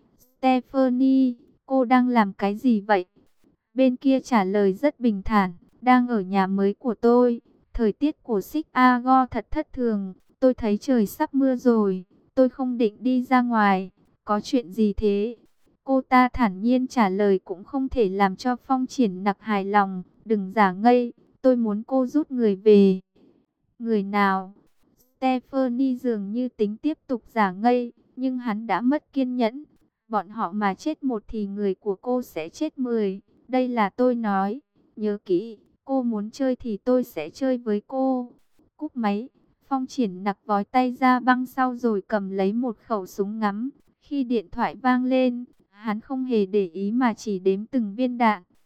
Stephanie, cô đang làm cái gì vậy? Bên kia trả lời rất bình thản. Đang ở nhà mới của tôi. Thời tiết của Chicago thật thất thường. Tôi thấy trời sắp mưa rồi. Tôi không định đi ra ngoài. Có chuyện gì thế? Cô ta thản nhiên trả lời cũng không thể làm cho Phong Triển Nặc hài lòng. Đừng giả ngây. Tôi muốn cô rút người về. Người nào? Stephanie dường như tính tiếp tục giả ngây. Nhưng hắn đã mất kiên nhẫn. Bọn họ mà chết một thì người của cô sẽ chết 10. Đây là tôi nói. Nhớ kỹ. Cô muốn chơi thì tôi sẽ chơi với cô. Cúp máy. Phong Triển Nặc vói tay ra băng sau rồi cầm lấy một khẩu súng ngắm. Khi điện thoại vang lên, hắn không hề để ý mà chỉ đếm từng viên đạn.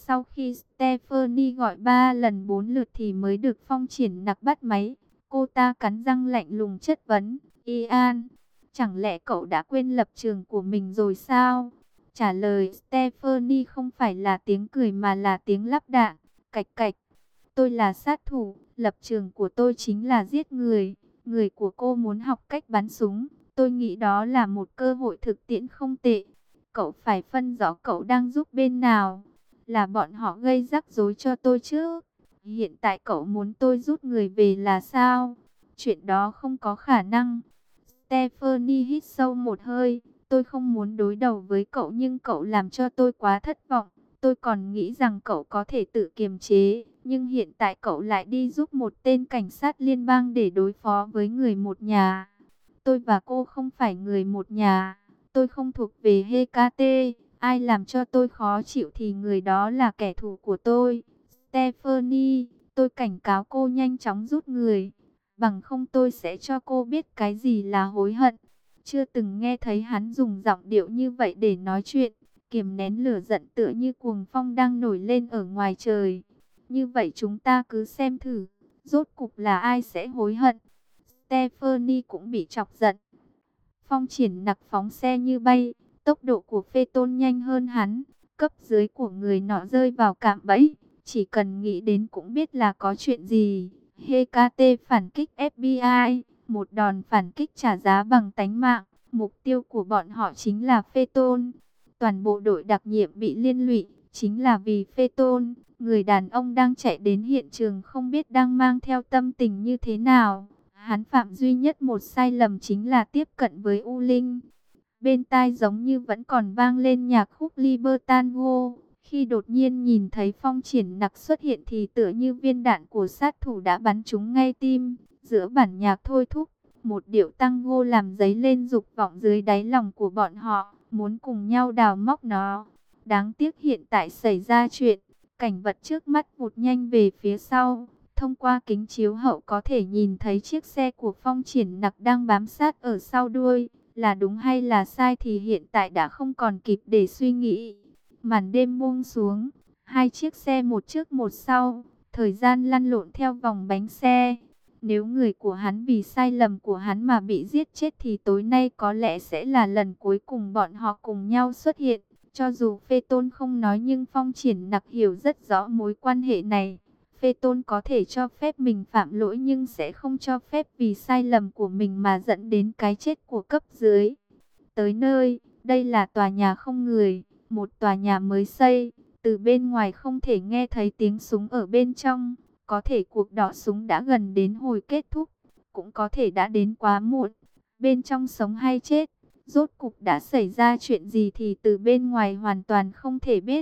Sau khi Stephanie gọi 3 lần 4 lượt thì mới được Phong Triển Nặc bắt máy. Cô ta cắn răng lạnh lùng chất vấn, Ian, chẳng lẽ cậu đã quên lập trường của mình rồi sao? Trả lời Stephanie không phải là tiếng cười mà là tiếng lắp đạn, cạch cạch. Tôi là sát thủ, lập trường của tôi chính là giết người. Người của cô muốn học cách bắn súng, tôi nghĩ đó là một cơ hội thực tiễn không tệ. Cậu phải phân rõ cậu đang giúp bên nào. Là bọn họ gây rắc rối cho tôi chứ. Hiện tại cậu muốn tôi rút người về là sao? Chuyện đó không có khả năng. Stephanie hít sâu một hơi. Tôi không muốn đối đầu với cậu nhưng cậu làm cho tôi quá thất vọng. Tôi còn nghĩ rằng cậu có thể tự kiềm chế. Nhưng hiện tại cậu lại đi giúp một tên cảnh sát liên bang để đối phó với người một nhà. Tôi và cô không phải người một nhà. Tôi không thuộc về HKT. Ai làm cho tôi khó chịu thì người đó là kẻ thù của tôi. Stephanie, tôi cảnh cáo cô nhanh chóng rút người. Bằng không tôi sẽ cho cô biết cái gì là hối hận. Chưa từng nghe thấy hắn dùng giọng điệu như vậy để nói chuyện. Kiềm nén lửa giận tựa như cuồng phong đang nổi lên ở ngoài trời. Như vậy chúng ta cứ xem thử. Rốt cục là ai sẽ hối hận. Stephanie cũng bị chọc giận. Phong Triển Nặc phóng xe như bay. Tốc độ của Phê Tôn nhanh hơn hắn. Cấp dưới của người nọ rơi vào cạm bẫy. Chỉ cần nghĩ đến cũng biết là có chuyện gì. HKT phản kích FBI. Một đòn phản kích trả giá bằng tánh mạng. Mục tiêu của bọn họ chính là Phê Tôn. Toàn bộ đội đặc nhiệm bị liên lụy. Chính là vì Phê Tôn. Người đàn ông đang chạy đến hiện trường không biết đang mang theo tâm tình như thế nào. Hắn phạm duy nhất một sai lầm chính là tiếp cận với U Linh. Bên tai giống như vẫn còn vang lên nhạc khúc Libertango. Khi đột nhiên nhìn thấy Phong Triển Nặc xuất hiện thì tựa như viên đạn của sát thủ đã bắn trúng ngay tim. Giữa bản nhạc thôi thúc, một điệu tango làm dấy lên dục vọng dưới đáy lòng của bọn họ, muốn cùng nhau đào móc nó. Đáng tiếc hiện tại xảy ra chuyện, cảnh vật trước mắt vụt nhanh về phía sau. Thông qua kính chiếu hậu có thể nhìn thấy chiếc xe của Phong Triển Nặc đang bám sát ở sau đuôi. Là đúng hay là sai thì hiện tại đã không còn kịp để suy nghĩ. Màn đêm buông xuống, hai chiếc xe một trước một sau, thời gian lăn lộn theo vòng bánh xe. Nếu người của hắn vì sai lầm của hắn mà bị giết chết thì tối nay có lẽ sẽ là lần cuối cùng bọn họ cùng nhau xuất hiện. Cho dù Phê Tôn không nói nhưng Phong Triển Nặc hiểu rất rõ mối quan hệ này. Phê Tôn có thể cho phép mình phạm lỗi nhưng sẽ không cho phép vì sai lầm của mình mà dẫn đến cái chết của cấp dưới. Tới nơi, đây là tòa nhà không người, một tòa nhà mới xây. Từ bên ngoài không thể nghe thấy tiếng súng ở bên trong. Có thể cuộc đọ súng đã gần đến hồi kết thúc, cũng có thể đã đến quá muộn. Bên trong sống hay chết, rốt cục đã xảy ra chuyện gì thì từ bên ngoài hoàn toàn không thể biết.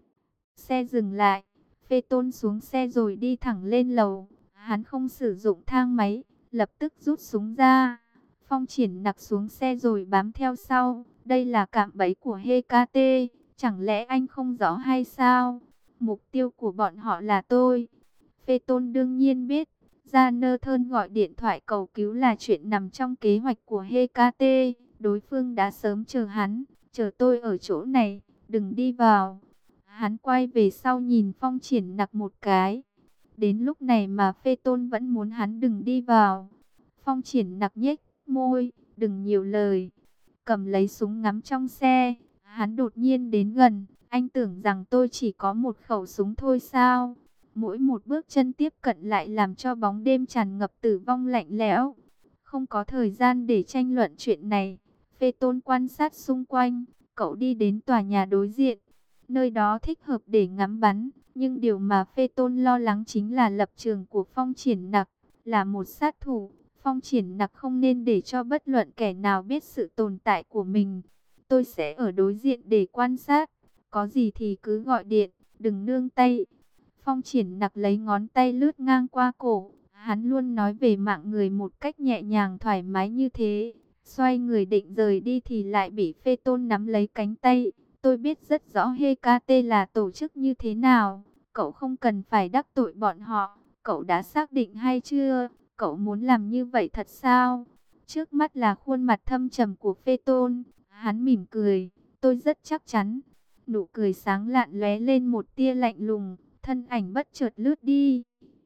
Xe dừng lại. Phê Tôn xuống xe rồi đi thẳng lên lầu. Hắn không sử dụng thang máy, lập tức rút súng ra. Phong Triển Nặc xuống xe rồi bám theo sau. Đây là cạm bẫy của HKT. Chẳng lẽ anh không rõ hay sao? Mục tiêu của bọn họ là tôi. Phê Tôn đương nhiên biết. Gia Nơ Thơn gọi điện thoại cầu cứu là chuyện nằm trong kế hoạch của HKT. Đối phương đã sớm chờ hắn. Chờ tôi ở chỗ này, đừng đi vào. Hắn quay về sau nhìn Phong Triển Nặc một cái. Đến lúc này mà Phê Tôn vẫn muốn hắn đừng đi vào. Phong Triển Nặc nhếch môi, đừng nhiều lời. Cầm lấy súng ngắm trong xe. Hắn đột nhiên đến gần. Anh tưởng rằng tôi chỉ có một khẩu súng thôi sao? Mỗi một bước chân tiếp cận lại làm cho bóng đêm tràn ngập tử vong lạnh lẽo. Không có thời gian để tranh luận chuyện này. Phê Tôn quan sát xung quanh. Cậu đi đến tòa nhà đối diện. Nơi đó thích hợp để ngắm bắn, nhưng điều mà Phê Tôn lo lắng chính là lập trường của Phong Triển Nặc. Là một sát thủ, Phong Triển Nặc không nên để cho bất luận kẻ nào biết sự tồn tại của mình. Tôi sẽ ở đối diện để quan sát, có gì thì cứ gọi điện, đừng nương tay. Phong Triển Nặc lấy ngón tay lướt ngang qua cổ, hắn luôn nói về mạng người một cách nhẹ nhàng thoải mái như thế. Xoay người định rời đi thì lại bị Phê Tôn nắm lấy cánh tay. Tôi biết rất rõ HKT là tổ chức như thế nào. Cậu không cần phải đắc tội bọn họ. Cậu đã xác định hay chưa? Cậu muốn làm như vậy thật sao? Trước mắt là khuôn mặt thâm trầm của Phê Tôn. Hắn mỉm cười. Tôi rất chắc chắn. Nụ cười sáng lạn lóe lên một tia lạnh lùng, thân ảnh bất chợt lướt đi.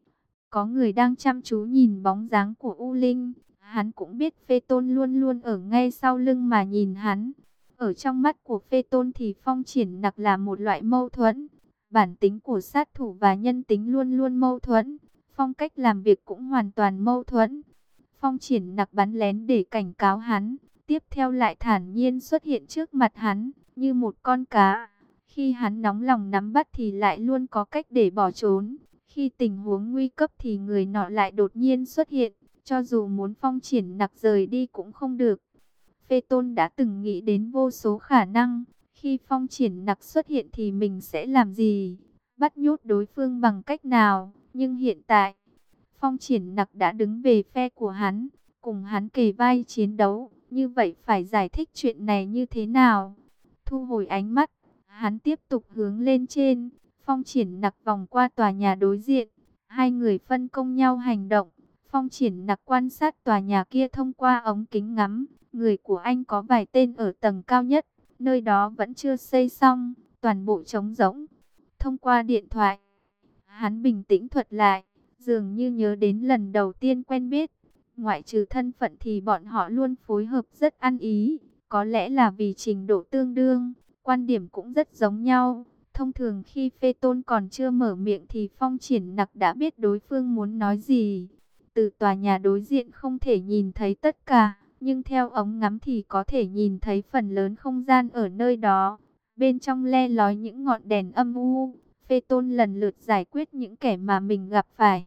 Có người đang chăm chú nhìn bóng dáng của U Linh. Hắn cũng biết Phê Tôn luôn luôn ở ngay sau lưng mà nhìn hắn. Ở trong mắt của Phê Tôn thì Phong Triển Nặc là một loại mâu thuẫn. Bản tính của sát thủ và nhân tính luôn luôn mâu thuẫn. Phong cách làm việc cũng hoàn toàn mâu thuẫn. Phong Triển Nặc bắn lén để cảnh cáo hắn. Tiếp theo lại thản nhiên xuất hiện trước mặt hắn, như một con cá. Khi hắn nóng lòng nắm bắt thì lại luôn có cách để bỏ trốn. Khi tình huống nguy cấp thì người nọ lại đột nhiên xuất hiện. Cho dù muốn Phong Triển Nặc rời đi cũng không được. Phê Tôn đã từng nghĩ đến vô số khả năng. Khi Phong Triển Nặc xuất hiện thì mình sẽ làm gì? Bắt nhốt đối phương bằng cách nào? Nhưng hiện tại, Phong Triển Nặc đã đứng về phe của hắn, cùng hắn kề vai chiến đấu. Như vậy phải giải thích chuyện này như thế nào? Thu hồi ánh mắt, hắn tiếp tục hướng lên trên. Phong Triển Nặc vòng qua tòa nhà đối diện. Hai người phân công nhau hành động. Phong Triển Nặc quan sát tòa nhà kia thông qua ống kính ngắm. Người của anh có vài tên ở tầng cao nhất. Nơi đó vẫn chưa xây xong, toàn bộ trống rỗng. Thông qua điện thoại, hắn bình tĩnh thuật lại, dường như nhớ đến lần đầu tiên quen biết. Ngoại trừ thân phận thì bọn họ luôn phối hợp rất ăn ý. Có lẽ là vì trình độ tương đương, quan điểm cũng rất giống nhau. Thông thường khi Phê Tôn còn chưa mở miệng thì Phong Triển Nặc đã biết đối phương muốn nói gì. Từ tòa nhà đối diện không thể nhìn thấy tất cả, nhưng theo ống ngắm thì có thể nhìn thấy phần lớn không gian ở nơi đó. Bên trong le lói những ngọn đèn âm u. Phê Tôn lần lượt giải quyết những kẻ mà mình gặp phải.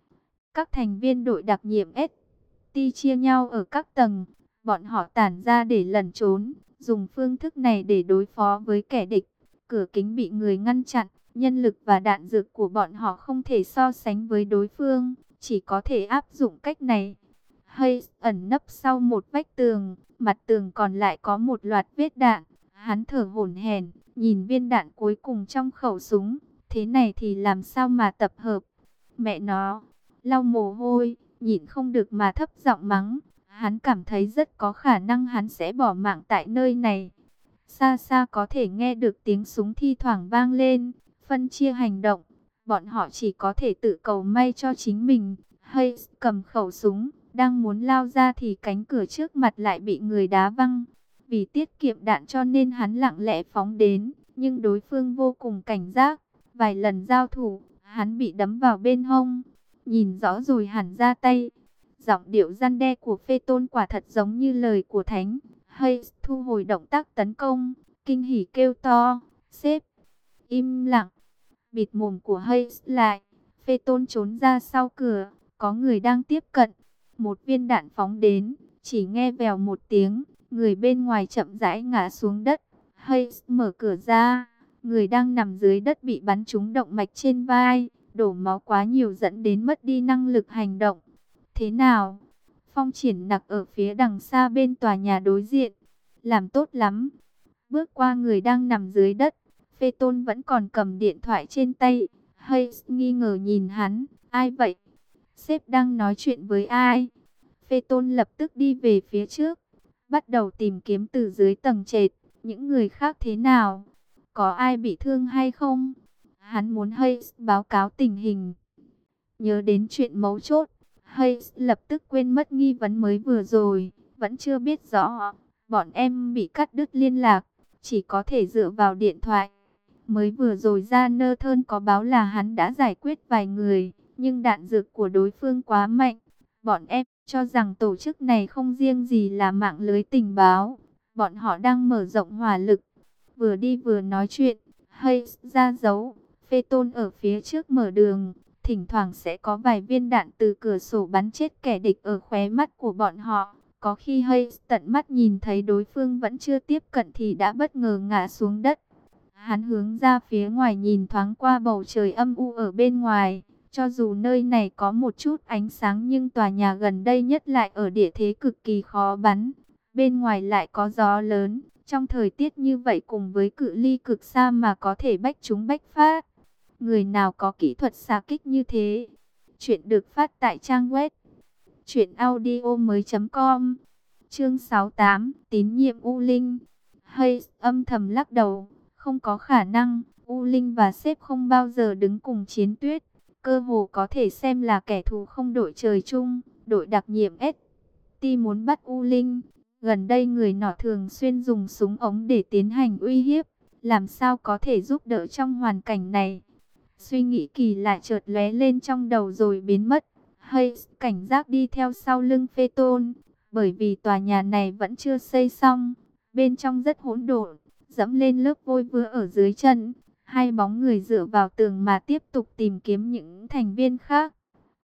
Các thành viên đội đặc nhiệm ST chia nhau ở các tầng. Bọn họ tản ra để lẩn trốn, dùng phương thức này để đối phó với kẻ địch. Cửa kính bị người ngăn chặn, nhân lực và đạn dược của bọn họ không thể so sánh với đối phương, chỉ có thể áp dụng cách này. Hay ẩn nấp sau một vách tường, mặt tường còn lại có một loạt vết đạn. Hắn thở hổn hển, nhìn viên đạn cuối cùng trong khẩu súng. Thế này thì làm sao mà tập hợp? Mẹ nó, lau mồ hôi, nhịn không được mà thấp giọng mắng. Hắn cảm thấy rất có khả năng hắn sẽ bỏ mạng tại nơi này. Xa xa có thể nghe được tiếng súng thi thoảng vang lên. Phân chia hành động, bọn họ chỉ có thể tự cầu may cho chính mình. Hay cầm khẩu súng, đang muốn lao ra thì cánh cửa trước mặt lại bị người đá văng. Vì tiết kiệm đạn cho nên hắn lặng lẽ phóng đến, nhưng đối phương vô cùng cảnh giác. Vài lần giao thủ, hắn bị đấm vào bên hông. Nhìn rõ rồi hẳn ra tay. Giọng điệu răn đe của Phê Tôn quả thật giống như lời của thánh. Hay thu hồi động tác tấn công, kinh hỉ kêu to, sếp. Im lặng, bịt mồm của Hay lại. Phê Tôn trốn ra sau cửa, có người đang tiếp cận. Một viên đạn phóng đến, chỉ nghe vèo một tiếng, người bên ngoài chậm rãi ngã xuống đất. Hay mở cửa ra, người đang nằm dưới đất bị bắn trúng động mạch trên vai, đổ máu quá nhiều dẫn đến mất đi năng lực hành động. Thế nào? Phong Triển Nặc ở phía đằng xa bên tòa nhà đối diện. Làm tốt lắm. Bước qua người đang nằm dưới đất. Phê Tôn vẫn còn cầm điện thoại trên tay. Hay nghi ngờ nhìn hắn. Ai vậy? Sếp đang nói chuyện với ai? Phê Tôn lập tức đi về phía trước. Bắt đầu tìm kiếm từ dưới tầng trệt. Những người khác thế nào? Có ai bị thương hay không? Hắn muốn Hay báo cáo tình hình. Nhớ đến chuyện mấu chốt, Hay lập tức quên mất nghi vấn mới vừa rồi. Vẫn chưa biết rõ. Bọn em bị cắt đứt liên lạc, chỉ có thể dựa vào điện thoại. Mới vừa rồi ra nơ thơn có báo là hắn đã giải quyết vài người, nhưng đạn dược của đối phương quá mạnh. Bọn em cho rằng tổ chức này không riêng gì là mạng lưới tình báo. Bọn họ đang mở rộng hỏa lực. Vừa đi vừa nói chuyện, Hay ra dấu. Phê Tôn ở phía trước mở đường. Thỉnh thoảng sẽ có vài viên đạn từ cửa sổ bắn chết kẻ địch ở khóe mắt của bọn họ. Có khi Hay tận mắt nhìn thấy đối phương vẫn chưa tiếp cận thì đã bất ngờ ngã xuống đất. Hắn hướng ra phía ngoài nhìn thoáng qua bầu trời âm u ở bên ngoài. Cho dù nơi này có một chút ánh sáng nhưng tòa nhà gần đây nhất lại ở địa thế cực kỳ khó bắn. Bên ngoài lại có gió lớn. Trong thời tiết như vậy cùng với cự ly cực xa mà có thể bách trúng bách phát. Người nào có kỹ thuật xạ kích như thế? Chuyện được phát tại trang web truyệnaudiomoi.com. Chương 68, tín nhiệm U Linh. Hay âm thầm lắc đầu, Không có khả năng, U Linh và sếp không bao giờ đứng cùng chiến tuyết. Cơ hồ có thể xem là kẻ thù không đội trời chung. Đội đặc nhiệm ST muốn bắt U Linh. Gần đây người nọ thường xuyên dùng súng ống để tiến hành uy hiếp. Làm sao có thể giúp đỡ trong hoàn cảnh này? Suy nghĩ kỳ lạ chợt lóe lên trong đầu rồi biến mất. Hayes cảnh giác đi theo sau lưng Phaeton. Bởi vì tòa nhà này vẫn chưa xây xong. Bên trong rất hỗn độn. Dẫm lên lớp vôi vữa ở dưới chân. Hai bóng người dựa vào tường mà tiếp tục tìm kiếm những thành viên khác.